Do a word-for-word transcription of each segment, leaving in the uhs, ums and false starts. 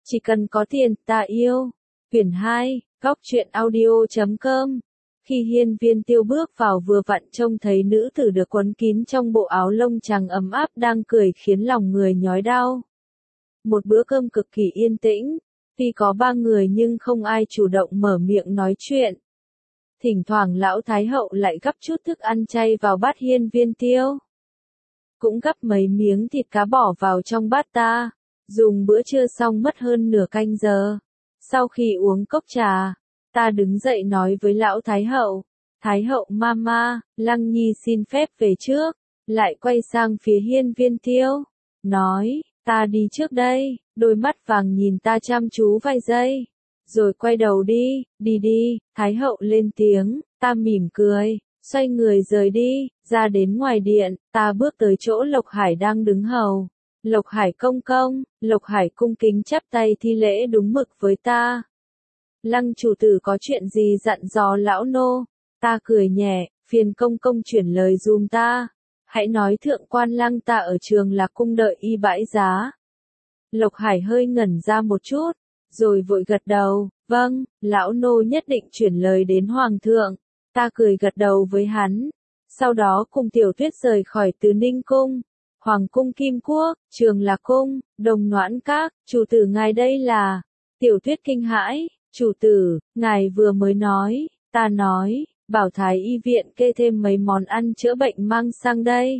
Chỉ cần có tiền, ta yêu. Quyển hai, góc truyện audio chấm com. Khi hiên viên tiêu bước vào vừa vặn trông thấy nữ tử được quấn kín trong bộ áo lông trắng ấm áp đang cười khiến lòng người nhói đau. Một bữa cơm cực kỳ yên tĩnh, tuy có ba người nhưng không ai chủ động mở miệng nói chuyện. Thỉnh thoảng lão thái hậu lại gắp chút thức ăn chay vào bát hiên viên tiêu. Cũng gắp mấy miếng thịt cá bỏ vào trong bát ta. Dùng bữa trưa xong mất hơn nửa canh giờ. Sau khi uống cốc trà, ta đứng dậy nói với lão thái hậu, Thái hậu mama, Lăng Nhi xin phép về trước, lại quay sang phía hiên viên tiêu, nói, ta đi trước đây, đôi mắt vàng nhìn ta chăm chú vài giây, rồi quay đầu đi, đi đi, Thái hậu lên tiếng, ta mỉm cười, xoay người rời đi, ra đến ngoài điện, ta bước tới chỗ Lộc Hải đang đứng hầu. Lộc Hải công công, Lộc Hải cung kính chắp tay thi lễ đúng mực với ta. Lăng chủ tử có chuyện gì dặn dò lão nô? Ta cười nhẹ, phiền công công chuyển lời dùm ta. Hãy nói thượng quan Lăng ta ở trường Lạc cung đợi y bãi giá. Lộc Hải hơi ngẩn ra một chút, rồi vội gật đầu, vâng, lão nô nhất định chuyển lời đến hoàng thượng. Ta cười gật đầu với hắn. Sau đó cùng Tiểu Tuyết rời khỏi Từ Ninh cung. Hoàng cung Kim Quốc, Trường Lạc cung, Đồng Noãn Các, chủ tử ngài đây là. Tiểu Tuyết kinh hãi, chủ tử, ngài vừa mới nói, ta nói, bảo thái y viện kê thêm mấy món ăn chữa bệnh mang sang đây.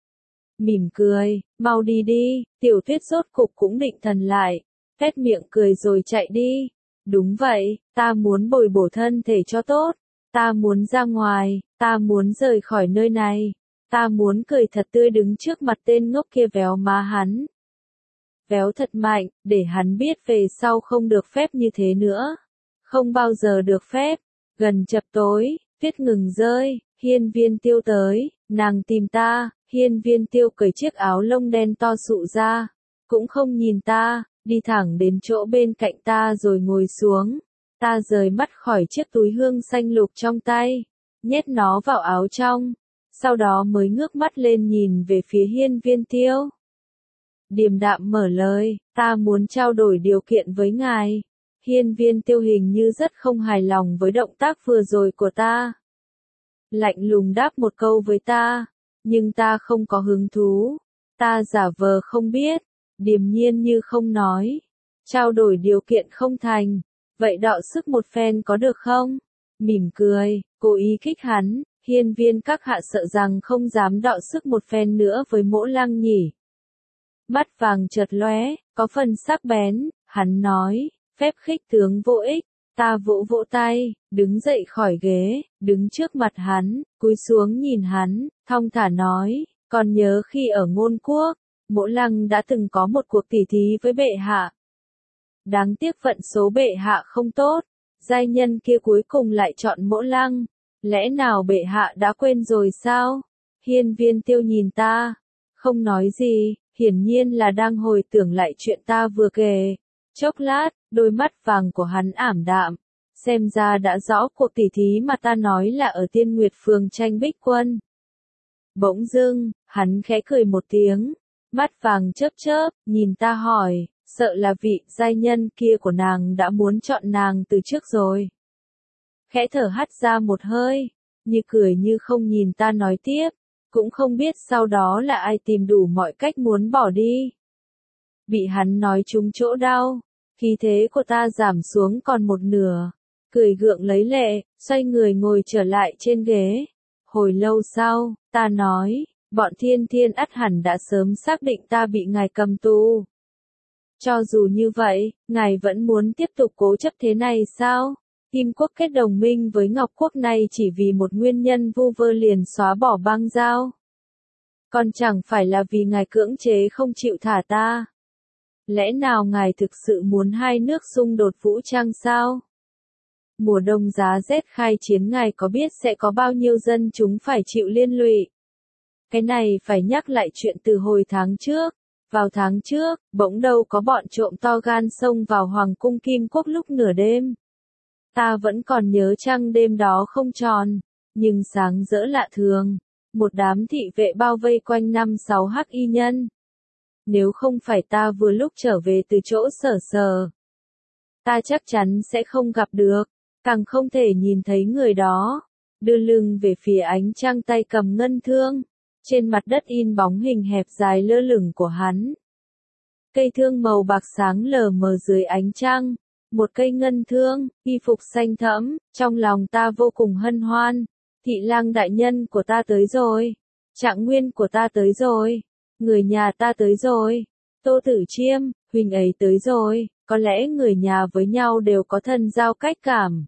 Mỉm cười, mau đi đi, Tiểu Tuyết rốt cục cũng định thần lại, phét miệng cười rồi chạy đi. Đúng vậy, ta muốn bồi bổ thân thể cho tốt, ta muốn ra ngoài, ta muốn rời khỏi nơi này. Ta muốn cười thật tươi đứng trước mặt tên ngốc kia véo má hắn. Véo thật mạnh, để hắn biết về sau không được phép như thế nữa. Không bao giờ được phép. Gần chập tối, tuyết ngừng rơi, hiên viên tiêu tới, nàng tìm ta, hiên viên tiêu cởi chiếc áo lông đen to sụ ra. Cũng không nhìn ta, đi thẳng đến chỗ bên cạnh ta rồi ngồi xuống. Ta rời mắt khỏi chiếc túi hương xanh lục trong tay, nhét nó vào áo trong. Sau đó mới ngước mắt lên nhìn về phía hiên viên tiêu. Điềm đạm mở lời, ta muốn trao đổi điều kiện với ngài. Hiên viên tiêu hình như rất không hài lòng với động tác vừa rồi của ta. Lạnh lùng đáp một câu với ta, nhưng ta không có hứng thú. Ta giả vờ không biết, điềm nhiên như không nói. Trao đổi điều kiện không thành, vậy đọ sức một phen có được không? Mỉm cười, cố ý kích hắn. Hiên viên các hạ sợ rằng không dám đọ sức một phen nữa với Mỗ Lăng nhỉ. Mắt vàng chợt lóe, có phần sắc bén, hắn nói, phép khích tướng vô ích, ta vỗ vỗ tay, đứng dậy khỏi ghế, đứng trước mặt hắn, cúi xuống nhìn hắn, thong thả nói, còn nhớ khi ở Ngôn Quốc, Mỗ Lăng đã từng có một cuộc tỉ thí với bệ hạ. Đáng tiếc vận số bệ hạ không tốt, giai nhân kia cuối cùng lại chọn Mỗ Lăng. Lẽ nào bệ hạ đã quên rồi sao? Hiên viên tiêu nhìn ta, không nói gì, hiển nhiên là đang hồi tưởng lại chuyện ta vừa kể. Chốc lát, đôi mắt vàng của hắn ảm đạm, xem ra đã rõ cuộc tỉ thí mà ta nói là ở Tiên Nguyệt Phường tranh Bích Quân. Bỗng dưng, hắn khẽ cười một tiếng, mắt vàng chớp chớp, nhìn ta hỏi, sợ là vị giai nhân kia của nàng đã muốn chọn nàng từ trước rồi. Khẽ thở hắt ra một hơi, như cười như không nhìn ta nói tiếp, cũng không biết sau đó là ai tìm đủ mọi cách muốn bỏ đi. Bị hắn nói trúng chỗ đau, khí thế của ta giảm xuống còn một nửa, cười gượng lấy lệ, xoay người ngồi trở lại trên ghế. Hồi lâu sau, ta nói, bọn thiên thiên ắt hẳn đã sớm xác định ta bị ngài cầm tù. Cho dù như vậy, ngài vẫn muốn tiếp tục cố chấp thế này sao? Kim quốc kết đồng minh với Ngọc quốc này chỉ vì một nguyên nhân vu vơ liền xóa bỏ băng giao. Còn chẳng phải là vì ngài cưỡng chế không chịu thả ta. Lẽ nào ngài thực sự muốn hai nước xung đột vũ trang sao? Mùa đông giá rét khai chiến ngài có biết sẽ có bao nhiêu dân chúng phải chịu liên lụy? Cái này phải nhắc lại chuyện từ hồi tháng trước. Vào tháng trước, bỗng đâu có bọn trộm to gan xông vào Hoàng cung Kim Quốc lúc nửa đêm. Ta vẫn còn nhớ trăng đêm đó không tròn, nhưng sáng rỡ lạ thường. Một đám thị vệ bao vây quanh năm sáu hắc y nhân. nếu không phải ta vừa lúc trở về từ chỗ sở sở. Ta chắc chắn sẽ không gặp được, càng không thể nhìn thấy người đó. Đưa lưng về phía ánh trăng, tay cầm ngân thương. Trên mặt đất in bóng hình hẹp dài lơ lửng của hắn. Cây thương màu bạc sáng lờ mờ dưới ánh trăng. Một cây ngân thương, y phục xanh thẫm, trong lòng ta vô cùng hân hoan. Thị lang đại nhân của ta tới rồi. Trạng nguyên của ta tới rồi. Người nhà ta tới rồi. Tô Tử Chiêm, huynh ấy tới rồi. Có lẽ người nhà với nhau đều có thân giao cách cảm.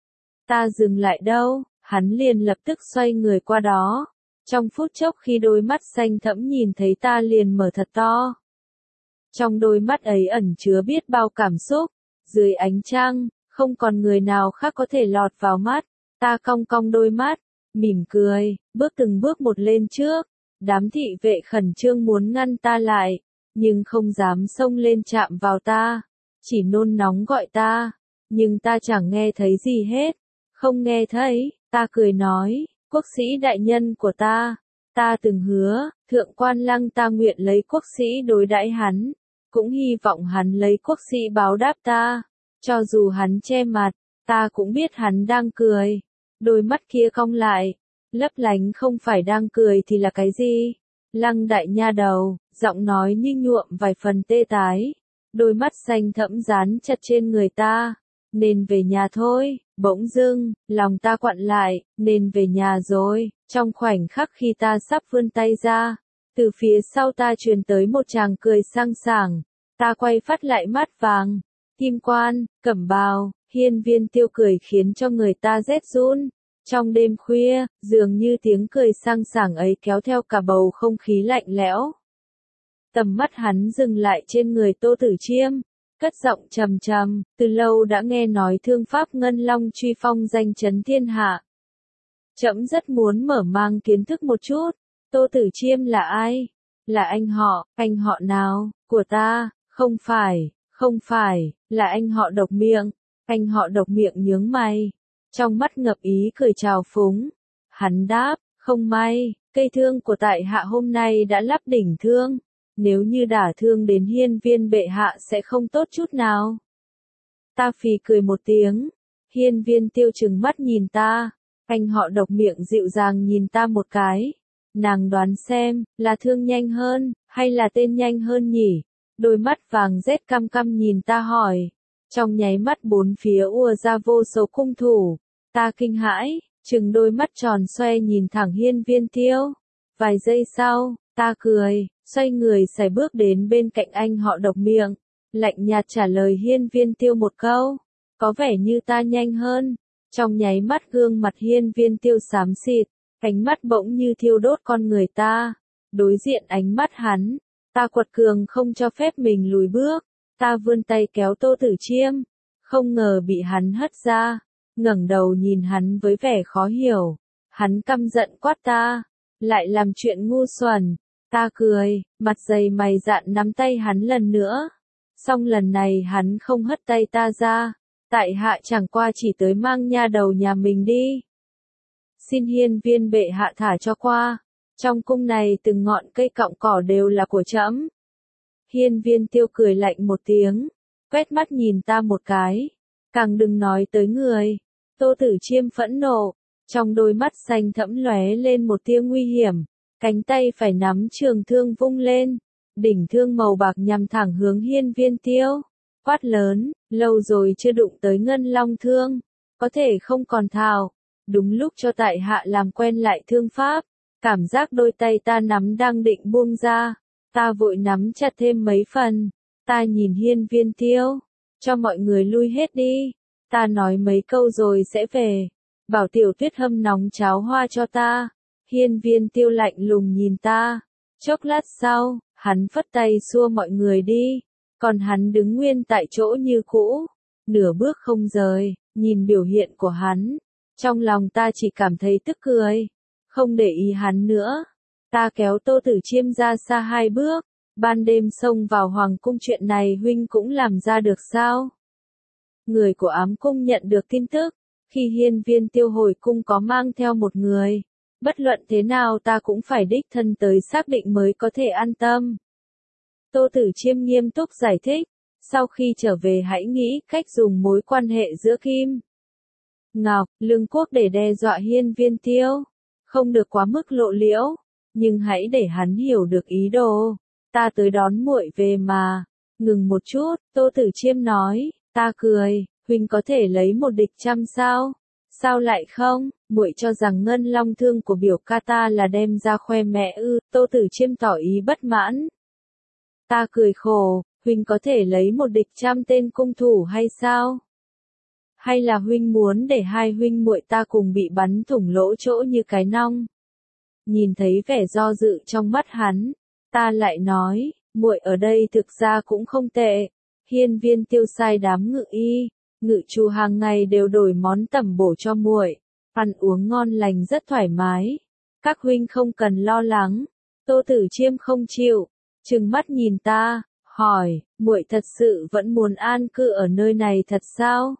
Ta dừng lại đâu, hắn liền lập tức xoay người qua đó. Trong phút chốc khi đôi mắt xanh thẫm nhìn thấy ta liền mở thật to. Trong đôi mắt ấy ẩn chứa biết bao cảm xúc. Dưới ánh trăng, không còn người nào khác có thể lọt vào mắt. Ta cong cong đôi mắt, mỉm cười, bước từng bước một lên trước. Đám thị vệ khẩn trương muốn ngăn ta lại, nhưng không dám xông lên chạm vào ta. Chỉ nôn nóng gọi ta, nhưng ta chẳng nghe thấy gì hết. Không nghe thấy, ta cười nói, quốc sĩ đại nhân của ta. Ta từng hứa, thượng quan lăng ta nguyện lấy quốc sĩ đối đãi hắn. Cũng hy vọng hắn lấy quốc sĩ báo đáp ta. Cho dù hắn che mặt, ta cũng biết hắn đang cười. Đôi mắt kia cong lại, lấp lánh không phải đang cười thì là cái gì? Lăng đại nha đầu, giọng nói như nhuộm vài phần tê tái. Đôi mắt xanh thẫm dán chặt trên người ta. Nên về nhà thôi, bỗng dưng, lòng ta quặn lại, nên về nhà rồi. Trong khoảnh khắc khi ta sắp vươn tay ra, từ phía sau ta truyền tới một tràng cười sang sảng. Ta quay phát lại mắt vàng. Kim quan, cẩm bào, hiên viên tiêu cười khiến cho người ta rét run. Trong đêm khuya, dường như tiếng cười sang sảng ấy kéo theo cả bầu không khí lạnh lẽo. Tầm mắt hắn dừng lại trên người Tô Tử Chiêm, cất giọng trầm trầm, từ lâu đã nghe nói thương pháp Ngân Long Truy Phong danh chấn thiên hạ. Trẫm rất muốn mở mang kiến thức một chút, Tô Tử Chiêm là ai? Là anh họ, anh họ nào, của ta, không phải, không phải, là anh họ Độc Miệng. Anh họ Độc Miệng nhướng mày, trong mắt ngập ý cười trào phúng. Hắn đáp, không may, cây thương của tại hạ hôm nay đã lắp đỉnh thương. Nếu như đả thương đến hiên viên bệ hạ sẽ không tốt chút nào. Ta phì cười một tiếng. Hiên viên tiêu trừng mắt nhìn ta. Anh họ Độc Miệng dịu dàng nhìn ta một cái. Nàng đoán xem, là thương nhanh hơn, hay là tên nhanh hơn nhỉ? Đôi mắt vàng rét căm căm nhìn ta hỏi. Trong nháy mắt bốn phía ùa ra vô số cung thủ. Ta kinh hãi, trừng đôi mắt tròn xoe nhìn thẳng hiên viên tiêu. Vài giây sau, ta cười, xoay người sải bước đến bên cạnh anh họ Độc Miệng. Lạnh nhạt trả lời hiên viên tiêu một câu. Có vẻ như ta nhanh hơn. Trong nháy mắt gương mặt hiên viên tiêu xám xịt. Ánh mắt bỗng như thiêu đốt con người ta. Đối diện ánh mắt hắn. Ta quật cường không cho phép mình lùi bước. Ta vươn tay kéo Tô Tử Chiêm. Không ngờ bị hắn hất ra. Ngẩng đầu nhìn hắn với vẻ khó hiểu. Hắn căm giận quát ta. Lại làm chuyện ngu xuẩn. Ta cười, mặt dày mày dạn nắm tay hắn lần nữa. Xong lần này hắn không hất tay ta ra. Tại hạ chẳng qua chỉ tới mang nha đầu nhà mình đi. Xin hiên viên bệ hạ thả cho qua. Trong cung này từng ngọn cây cọng cỏ đều là của trẫm. Hiên viên tiêu cười lạnh một tiếng. Quét mắt nhìn ta một cái. Càng đừng nói tới người. Tô Tử Chiêm phẫn nộ. Trong đôi mắt xanh thẫm lóe lên một tia nguy hiểm. Cánh tay phải nắm trường thương vung lên. Đỉnh thương màu bạc nhằm thẳng hướng hiên viên tiêu. Quát lớn, lâu rồi chưa đụng tới Ngân Long thương. Có thể không còn thào. Đúng lúc cho tại hạ làm quen lại thương pháp. Cảm giác đôi tay ta nắm đang định buông ra. Ta vội nắm chặt thêm mấy phần. Ta nhìn hiên viên tiêu. Cho mọi người lui hết đi. Ta nói mấy câu rồi sẽ về. Bảo tiểu tuyết hâm nóng cháo hoa cho ta. Hiên viên tiêu lạnh lùng nhìn ta. Chốc lát sau, hắn phất tay xua mọi người đi. Còn hắn đứng nguyên tại chỗ như cũ. Nửa bước không rời, nhìn biểu hiện của hắn. Trong lòng ta chỉ cảm thấy tức cười. Không để ý hắn nữa. Ta kéo Tô Tử Chiêm ra xa hai bước. Ban đêm xông vào hoàng cung chuyện này huynh cũng làm ra được sao? Người của ám cung nhận được tin tức. Khi hiên viên tiêu hồi cung có mang theo một người. Bất luận thế nào ta cũng phải đích thân tới xác định mới có thể an tâm. Tô Tử Chiêm nghiêm túc giải thích, sau khi trở về hãy nghĩ cách dùng mối quan hệ giữa Kim Ngọc, Lương Quốc để đe dọa Hiên Viên Tiêu. Không được quá mức lộ liễu, nhưng hãy để hắn hiểu được ý đồ. Ta tới đón muội về mà. Ngừng một chút, Tô Tử Chiêm nói, ta cười, huynh có thể lấy một địch trăm sao? Sao lại không? Muội cho rằng ngân long thương của biểu ca ta là đem ra khoe mẽ ư? Tô Tử Chiêm tỏ ý bất mãn. Ta cười khổ, huynh có thể lấy một địch trăm tên cung thủ hay sao? Hay là huynh muốn để hai huynh muội ta cùng bị bắn thủng lỗ chỗ như cái nong? Nhìn thấy vẻ do dự trong mắt hắn, ta lại nói, muội ở đây thực ra cũng không tệ. Hiên Viên Tiêu sai đám ngự y, ngự chủ hàng ngày đều đổi món tẩm bổ cho muội, ăn uống ngon lành rất thoải mái. Các huynh không cần lo lắng. Tô Tử Chiêm không chịu, trừng mắt nhìn ta, hỏi, muội thật sự vẫn muốn an cư ở nơi này thật sao?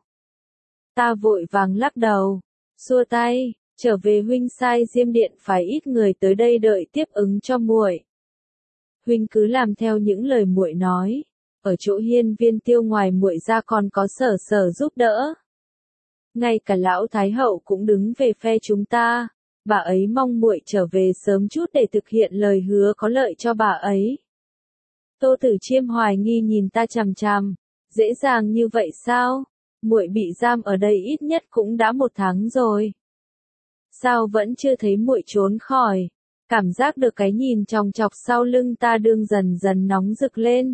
Ta vội vàng lắc đầu, xua tay, trở về huynh sai Diêm Điện phải ít người tới đây đợi tiếp ứng cho muội. Huynh cứ làm theo những lời muội nói, ở chỗ Hiên Viên Tiêu ngoài muội ra còn có Sở Sở giúp đỡ. Ngay cả lão Thái Hậu cũng đứng về phe chúng ta, bà ấy mong muội trở về sớm chút để thực hiện lời hứa có lợi cho bà ấy. Tô Tử Chiêm hoài nghi nhìn ta chằm chằm, dễ dàng như vậy sao? Muội bị giam ở đây ít nhất cũng đã một tháng rồi. Sao vẫn chưa thấy muội trốn khỏi? Cảm giác được cái nhìn chòng chọc sau lưng ta đương dần dần nóng rực lên.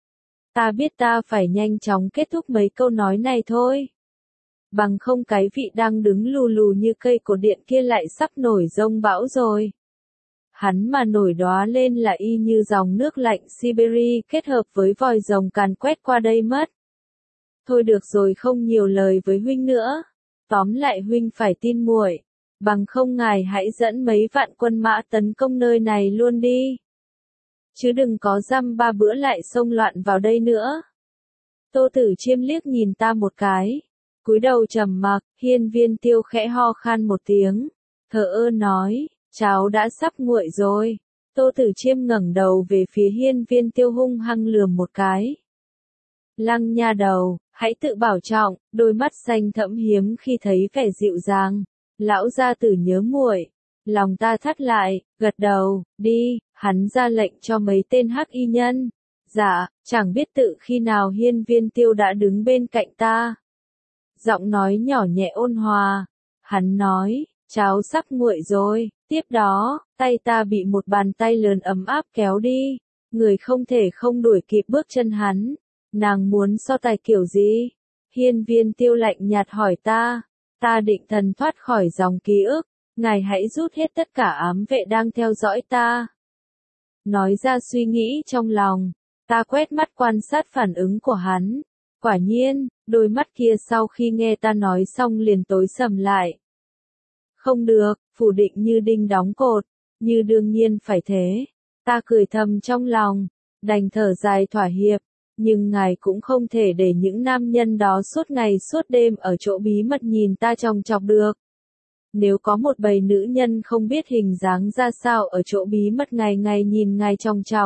Ta biết ta phải nhanh chóng kết thúc mấy câu nói này thôi. Bằng không cái vị đang đứng lù lù như cây cột điện kia lại sắp nổi giông bão rồi. Hắn mà nổi đóa lên là y như dòng nước lạnh Siberia kết hợp với vòi rồng càn quét qua đây mất. Thôi được rồi, không nhiều lời với huynh nữa. Tóm lại huynh phải tin muội, bằng không ngài hãy dẫn mấy vạn quân mã tấn công nơi này luôn đi. Chứ đừng có dăm ba bữa lại xông loạn vào đây nữa. Tô Tử Chiêm liếc nhìn ta một cái, cúi đầu trầm mặc. Hiên Viên Tiêu khẽ ho khan một tiếng, thờ ơ nói, cháu đã sắp nguội rồi. Tô Tử Chiêm ngẩng đầu về phía Hiên Viên Tiêu hung hăng lườm một cái. Lăng nha đầu, hãy tự bảo trọng. Đôi mắt xanh thẫm hiếm khi thấy vẻ dịu dàng. Lão gia tử nhớ muội. Lòng ta thắt lại, gật đầu, đi. Hắn ra lệnh cho mấy tên hắc y nhân. Dạ, chẳng biết tự khi nào Hiên Viên Tiêu đã đứng bên cạnh ta. Giọng nói nhỏ nhẹ ôn hòa. Hắn nói, cháu sắp nguội rồi. Tiếp đó, tay ta bị một bàn tay lớn ấm áp kéo đi. Người không thể không đuổi kịp bước chân hắn. Nàng muốn so tài kiểu gì? Hiên Viên Tiêu lạnh nhạt hỏi ta. Ta định thần thoát khỏi dòng ký ức. Ngài hãy rút hết tất cả ám vệ đang theo dõi ta. Nói ra suy nghĩ trong lòng. Ta quét mắt quan sát phản ứng của hắn. Quả nhiên, đôi mắt kia sau khi nghe ta nói xong liền tối sầm lại. Không được, phủ định như đinh đóng cột. Như đương nhiên phải thế. Ta cười thầm trong lòng. Đành thở dài thỏa hiệp. Nhưng ngài cũng không thể để những nam nhân đó suốt ngày suốt đêm ở chỗ bí mật nhìn ta chòng chọc được. Nếu có một bầy nữ nhân không biết hình dáng ra sao ở chỗ bí mật ngày ngày nhìn ngài chòng chọc,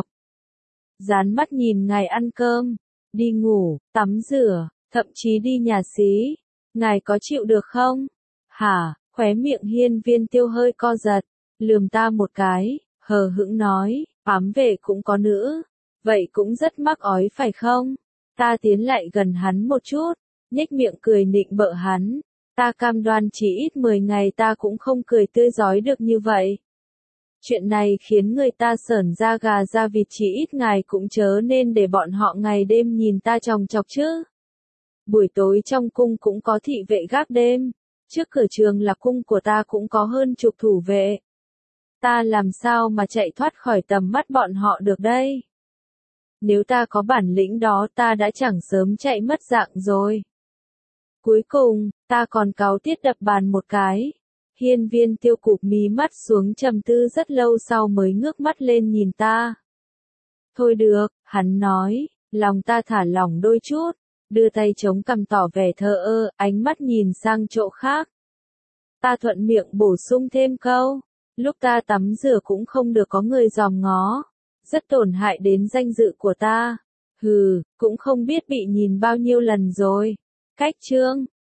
dán mắt nhìn ngài ăn cơm, đi ngủ, tắm rửa, thậm chí đi nhà xí, ngài có chịu được không? Hả? Khóe miệng Hiên Viên Tiêu hơi co giật, lườm ta một cái, hờ hững nói, ám vệ cũng có nữ. Vậy cũng rất mắc ói phải không? Ta tiến lại gần hắn một chút, nhếch miệng cười nịnh bợ hắn. Ta cam đoan chỉ ít mười ngày ta cũng không cười tươi rói được như vậy. Chuyện này khiến người ta sởn da gà da vịt, chỉ ít ngài cũng chớ nên để bọn họ ngày đêm nhìn ta chòng chọc chứ. Buổi tối trong cung cũng có thị vệ gác đêm. Trước cửa trường là cung của ta cũng có hơn chục thủ vệ. Ta làm sao mà chạy thoát khỏi tầm mắt bọn họ được đây? Nếu ta có bản lĩnh đó ta đã chẳng sớm chạy mất dạng rồi. Cuối cùng, ta còn cáu tiết đập bàn một cái. Hiên Viên Tiêu cụp mí mắt xuống trầm tư rất lâu sau mới ngước mắt lên nhìn ta. Thôi được, hắn nói, lòng ta thả lỏng đôi chút, đưa tay chống cằm tỏ vẻ thờ ơ, ánh mắt nhìn sang chỗ khác. Ta thuận miệng bổ sung thêm câu, lúc ta tắm rửa cũng không được có người dòm ngó. rất tổn hại đến danh dự của ta. Hừ, cũng không biết bị nhìn bao nhiêu lần rồi. Cách chương